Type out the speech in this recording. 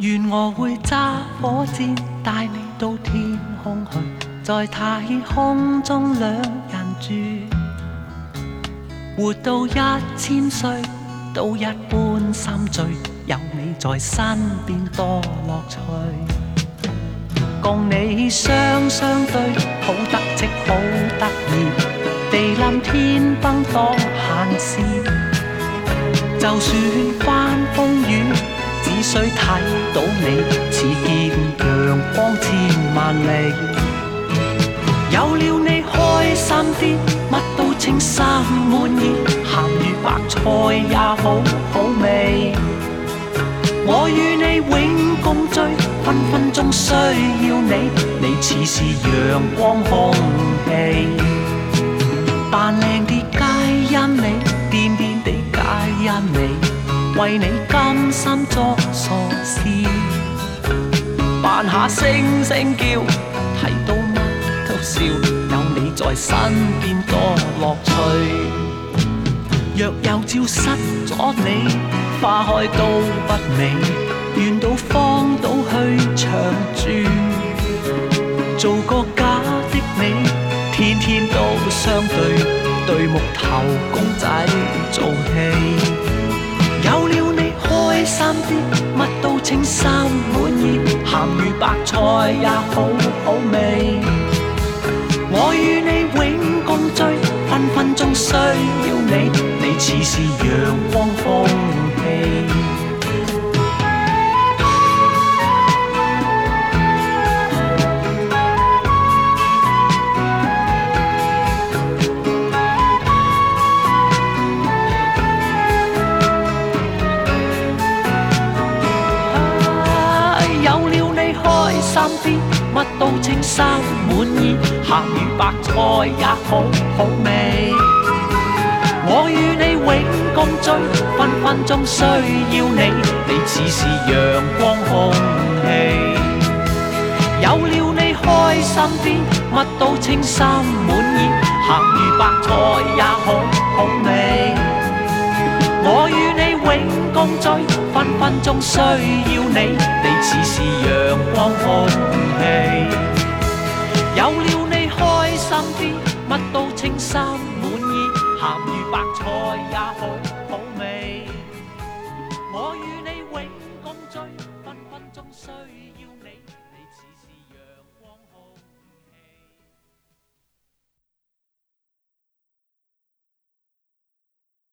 願我會揸火箭帶你到天空去，在太空中兩人住，活到1000歲都一般心醉，有你在身邊多樂趣。共你雙雙對，好得戚好得意，地冧天崩當閒事。就算翻風雨，只需睇到你，似見陽光千萬里。有了你開心啲，乜都稱心滿意，鹹魚白菜也好好味。我與你永共聚，分分鐘需要你，你似是陽光空氣。扮靚啲皆因你，癲癲地皆因你，為你甘心作傻事。扮下聲聲叫，睇到乜都笑，有你在身邊多樂趣。若有朝失咗你，花開都不美，願到荒島去長住，做個假的你，天天都相對，對木頭公仔做戲。有了你開心啲，乜都稱心滿意，鹹魚白菜也好好味。我與你永共聚，分分鐘需要你，你似是陽光空氣。有了你開心啲，乜都稱心滿意，鹹魚白菜也好好味。我與你永共聚，分分鐘需要你，你似是陽光空氣。有了你開心啲，乜都稱心滿意，鹹魚白菜也好好味。我與你永共聚，分分鐘需要你，你似是陽光空氣。有了你開心啲，乜都稱心滿意，鹹魚白菜也好好味。我與你永共聚，分分鐘需要